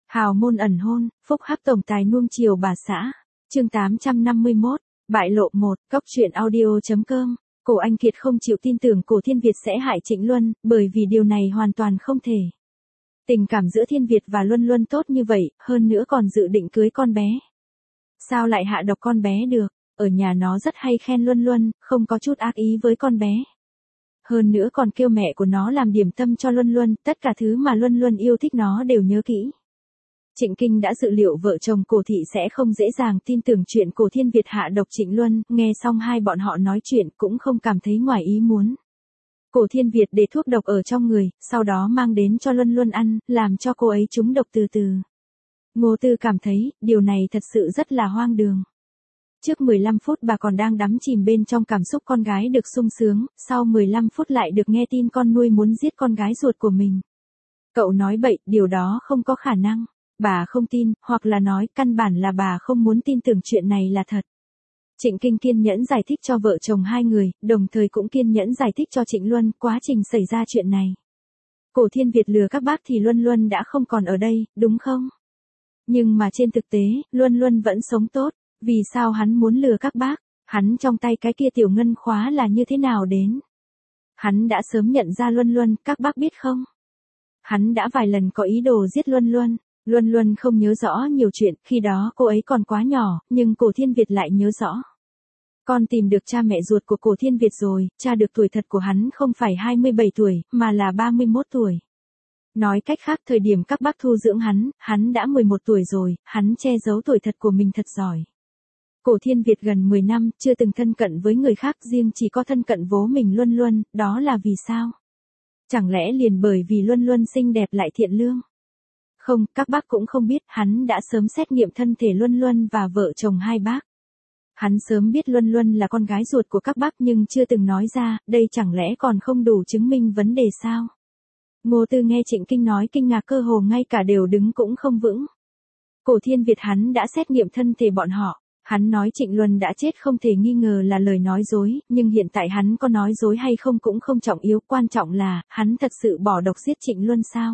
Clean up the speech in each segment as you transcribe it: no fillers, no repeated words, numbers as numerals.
Hào môn ẩn hôn, phúc hắc tổng tài nuông chiều bà xã. Chương 851, bại lộ 1, cốc truyện audio.com. Cổ Anh Kiệt không chịu tin tưởng Cổ Thiên Việt sẽ hại Trịnh Luân, bởi vì điều này hoàn toàn không thể. Tình cảm giữa Thiên Việt và Luân Luân tốt như vậy, hơn nữa còn dự định cưới con bé. Sao lại hạ độc con bé được? Ở nhà nó rất hay khen Luân Luân, không có chút ác ý với con bé. Hơn nữa còn kêu mẹ của nó làm điểm tâm cho Luân Luân, tất cả thứ mà Luân Luân yêu thích nó đều nhớ kỹ. Trịnh Kinh đã dự liệu vợ chồng Cổ Thị sẽ không dễ dàng tin tưởng chuyện Cổ Thiên Việt hạ độc Trịnh Luân, nghe xong hai bọn họ nói chuyện cũng không cảm thấy ngoài ý muốn. Cổ Thiên Việt để thuốc độc ở trong người, sau đó mang đến cho Luân Luân ăn, làm cho cô ấy trúng độc từ từ. Ngô Tư cảm thấy, điều này thật sự rất là hoang đường. Trước 15 phút bà còn đang đắm chìm bên trong cảm xúc con gái được sung sướng, sau 15 phút lại được nghe tin con nuôi muốn giết con gái ruột của mình. Cậu nói bậy, điều đó không có khả năng. Bà không tin, hoặc là nói căn bản là bà không muốn tin tưởng chuyện này là thật. Trịnh Kinh kiên nhẫn giải thích cho vợ chồng hai người, đồng thời cũng kiên nhẫn giải thích cho Trịnh Luân quá trình xảy ra chuyện này. Cổ Thiên Việt lừa các bác thì Luân Luân đã không còn ở đây, đúng không? Nhưng mà trên thực tế, Luân Luân vẫn sống tốt, vì sao hắn muốn lừa các bác? Hắn trong tay cái kia tiểu ngân khóa là như thế nào đến? Hắn đã sớm nhận ra Luân Luân, các bác biết không? Hắn đã vài lần có ý đồ giết Luân Luân. Luân Luân không nhớ rõ nhiều chuyện, khi đó cô ấy còn quá nhỏ, nhưng Cổ Thiên Việt lại nhớ rõ. Con tìm được cha mẹ ruột của Cổ Thiên Việt rồi, tra được tuổi thật của hắn không phải 27 tuổi, mà là 31 tuổi. Nói cách khác thời điểm các bác thu dưỡng hắn đã 11 tuổi rồi, hắn che giấu tuổi thật của mình thật giỏi. Cổ Thiên Việt gần 10 năm, chưa từng thân cận với người khác, riêng chỉ có thân cận vố mình Luân Luân, đó là vì sao? Chẳng lẽ liền bởi vì Luân Luân xinh đẹp lại thiện lương? Không, các bác cũng không biết, hắn đã sớm xét nghiệm thân thể Luân Luân và vợ chồng hai bác. Hắn sớm biết Luân Luân là con gái ruột của các bác nhưng chưa từng nói ra, đây chẳng lẽ còn không đủ chứng minh vấn đề sao? Ngô Tư nghe Trịnh Kinh nói kinh ngạc cơ hồ ngay cả đều đứng cũng không vững. Cổ Thiên Việt hắn đã xét nghiệm thân thể bọn họ, hắn nói Trịnh Luân đã chết không thể nghi ngờ là lời nói dối, nhưng hiện tại hắn có nói dối hay không cũng không trọng yếu, quan trọng là, hắn thật sự bỏ độc giết Trịnh Luân sao?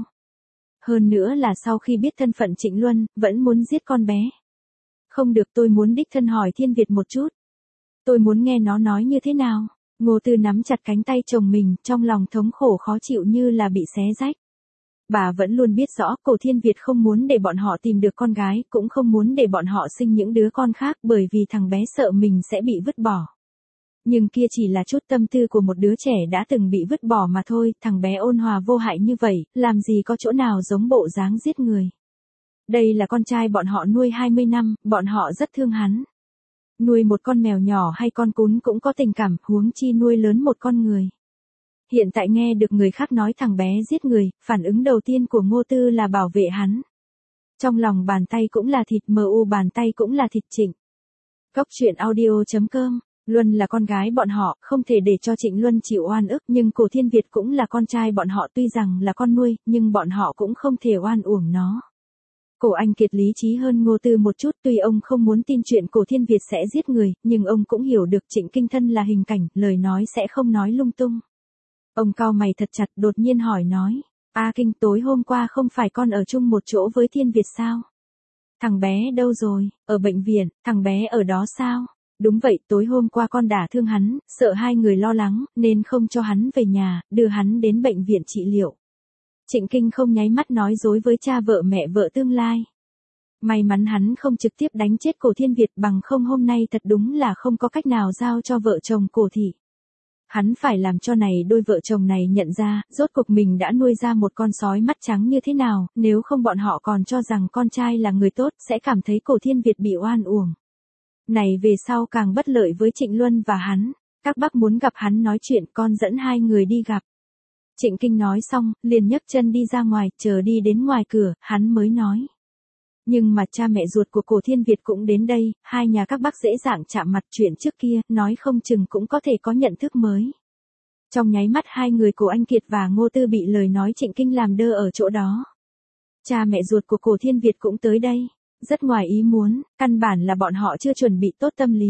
Hơn nữa là sau khi biết thân phận Trịnh Luân, vẫn muốn giết con bé. Không được, tôi muốn đích thân hỏi Thiên Việt một chút. Tôi muốn nghe nó nói như thế nào. Ngô Tư nắm chặt cánh tay chồng mình, trong lòng thống khổ khó chịu như là bị xé rách. Bà vẫn luôn biết rõ Cổ Thiên Việt không muốn để bọn họ tìm được con gái, cũng không muốn để bọn họ sinh những đứa con khác bởi vì thằng bé sợ mình sẽ bị vứt bỏ. Nhưng kia chỉ là chút tâm tư của một đứa trẻ đã từng bị vứt bỏ mà thôi, thằng bé ôn hòa vô hại như vậy, làm gì có chỗ nào giống bộ dáng giết người. Đây là con trai bọn họ nuôi 20 năm, bọn họ rất thương hắn. Nuôi một con mèo nhỏ hay con cún cũng có tình cảm, huống chi nuôi lớn một con người. Hiện tại nghe được người khác nói thằng bé giết người, phản ứng đầu tiên của Ngô Tư là bảo vệ hắn. Trong lòng bàn tay cũng là thịt, bàn tay cũng là thịt Trịnh. Cốc truyện audio.com. Luân là con gái bọn họ, không thể để cho Trịnh Luân chịu oan ức, nhưng Cổ Thiên Việt cũng là con trai bọn họ, tuy rằng là con nuôi, nhưng bọn họ cũng không thể oan uổng nó. Cổ Anh Kiệt lý trí hơn Ngô Tư một chút, tuy ông không muốn tin chuyện Cổ Thiên Việt sẽ giết người, nhưng ông cũng hiểu được Trịnh Kinh thân là hình cảnh, lời nói sẽ không nói lung tung. Ông cau mày thật chặt, đột nhiên hỏi nói, A Kinh, tối hôm qua không phải con ở chung một chỗ với Thiên Việt sao? Thằng bé đâu rồi? Ở bệnh viện, thằng bé ở đó sao? Đúng vậy, tối hôm qua con đả thương hắn, sợ hai người lo lắng, nên không cho hắn về nhà, đưa hắn đến bệnh viện trị liệu. Trịnh Kinh không nháy mắt nói dối với cha vợ mẹ vợ tương lai. May mắn hắn không trực tiếp đánh chết Cổ Thiên Việt, bằng không hôm nay thật đúng là không có cách nào giao cho vợ chồng Cổ Thị. Hắn phải làm cho này đôi vợ chồng này nhận ra, rốt cuộc mình đã nuôi ra một con sói mắt trắng như thế nào, nếu không bọn họ còn cho rằng con trai là người tốt, sẽ cảm thấy Cổ Thiên Việt bị oan uổng. Này về sau càng bất lợi với Trịnh Luân và hắn, các bác muốn gặp hắn nói chuyện, con dẫn hai người đi gặp. Trịnh Kinh nói xong, liền nhấc chân đi ra ngoài, chờ đi đến ngoài cửa, hắn mới nói. Nhưng mà cha mẹ ruột của Cổ Thiên Việt cũng đến đây, hai nhà các bác dễ dàng chạm mặt, chuyện trước kia, nói không chừng cũng có thể có nhận thức mới. Trong nháy mắt hai người Cổ Anh Kiệt và Ngô Tư bị lời nói Trịnh Kinh làm đơ ở chỗ đó. Cha mẹ ruột của Cổ Thiên Việt cũng tới đây. Rất ngoài ý muốn, căn bản là bọn họ chưa chuẩn bị tốt tâm lý.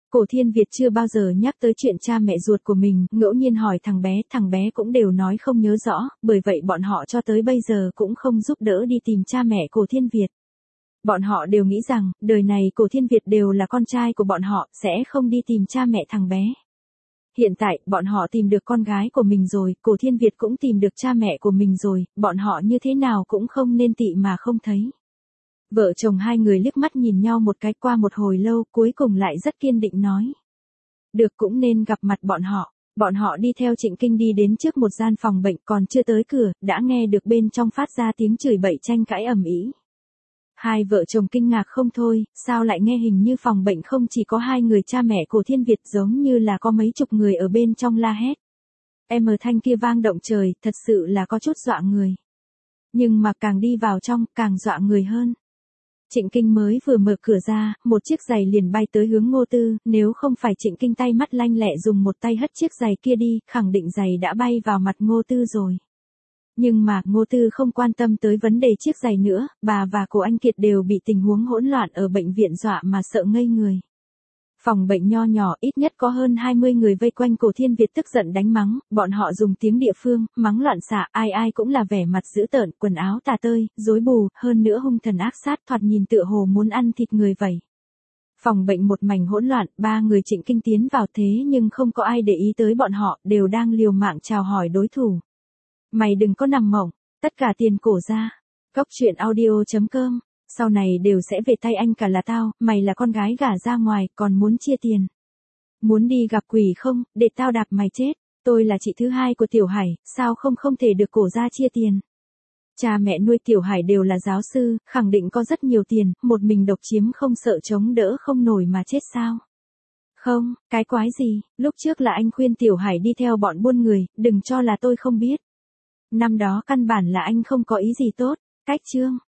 Cổ Thiên Việt chưa bao giờ nhắc tới chuyện cha mẹ ruột của mình, ngẫu nhiên hỏi thằng bé cũng đều nói không nhớ rõ, bởi vậy bọn họ cho tới bây giờ cũng không giúp đỡ đi tìm cha mẹ Cổ Thiên Việt. Bọn họ đều nghĩ rằng, đời này Cổ Thiên Việt đều là con trai của bọn họ, sẽ không đi tìm cha mẹ thằng bé. Hiện tại, bọn họ tìm được con gái của mình rồi, Cổ Thiên Việt cũng tìm được cha mẹ của mình rồi, bọn họ như thế nào cũng không nên tị mà không thấy. Vợ chồng hai người liếc mắt nhìn nhau một cái, qua một hồi lâu, cuối cùng lại rất kiên định nói. Được, cũng nên gặp mặt bọn họ. Bọn họ đi theo Trịnh Kinh đi đến trước một gian phòng bệnh, còn chưa tới cửa, đã nghe được bên trong phát ra tiếng chửi bậy tranh cãi ầm ĩ. Hai vợ chồng kinh ngạc không thôi, sao lại nghe hình như phòng bệnh không chỉ có hai người cha mẹ Cổ Thiên Việt, giống như là có mấy chục người ở bên trong la hét. Thanh kia vang động trời, thật sự là có chút dọa người. Nhưng mà càng đi vào trong, càng dọa người hơn. Trịnh Kinh mới vừa mở cửa ra, một chiếc giày liền bay tới hướng Ngô Tư, nếu không phải Trịnh Kinh tay mắt lanh lẹ dùng một tay hất chiếc giày kia đi, khẳng định giày đã bay vào mặt Ngô Tư rồi. Nhưng mà Ngô Tư không quan tâm tới vấn đề chiếc giày nữa, bà và Cổ Anh Kiệt đều bị tình huống hỗn loạn ở bệnh viện dọa mà sợ ngây người. Phòng bệnh nho nhỏ, ít nhất có hơn 20 người vây quanh Cổ Thiên Việt tức giận đánh mắng, bọn họ dùng tiếng địa phương, mắng loạn xạ, ai cũng là vẻ mặt dữ tợn, quần áo tả tơi, rối bù, hơn nữa hung thần ác sát, thoạt nhìn tựa hồ muốn ăn thịt người vậy. Phòng bệnh một mảnh hỗn loạn, ba người Trịnh Kinh tiến vào thế nhưng không có ai để ý tới bọn họ, đều đang liều mạng chào hỏi đối thủ. Mày đừng có nằm mộng, tất cả tiền cổ ra. Cóc truyện audio.com, sau này đều sẽ về tay anh cả là tao, mày là con gái gả ra ngoài, còn muốn chia tiền. Muốn đi gặp quỷ không, để tao đạp mày chết, tôi là chị thứ hai của Tiểu Hải, sao không thể được cổ ra chia tiền. Cha mẹ nuôi Tiểu Hải đều là giáo sư, khẳng định có rất nhiều tiền, một mình độc chiếm không sợ chống đỡ không nổi mà chết sao. Không, cái quái gì, lúc trước là anh khuyên Tiểu Hải đi theo bọn buôn người, đừng cho là tôi không biết. Năm đó căn bản là anh không có ý gì tốt, cách chương.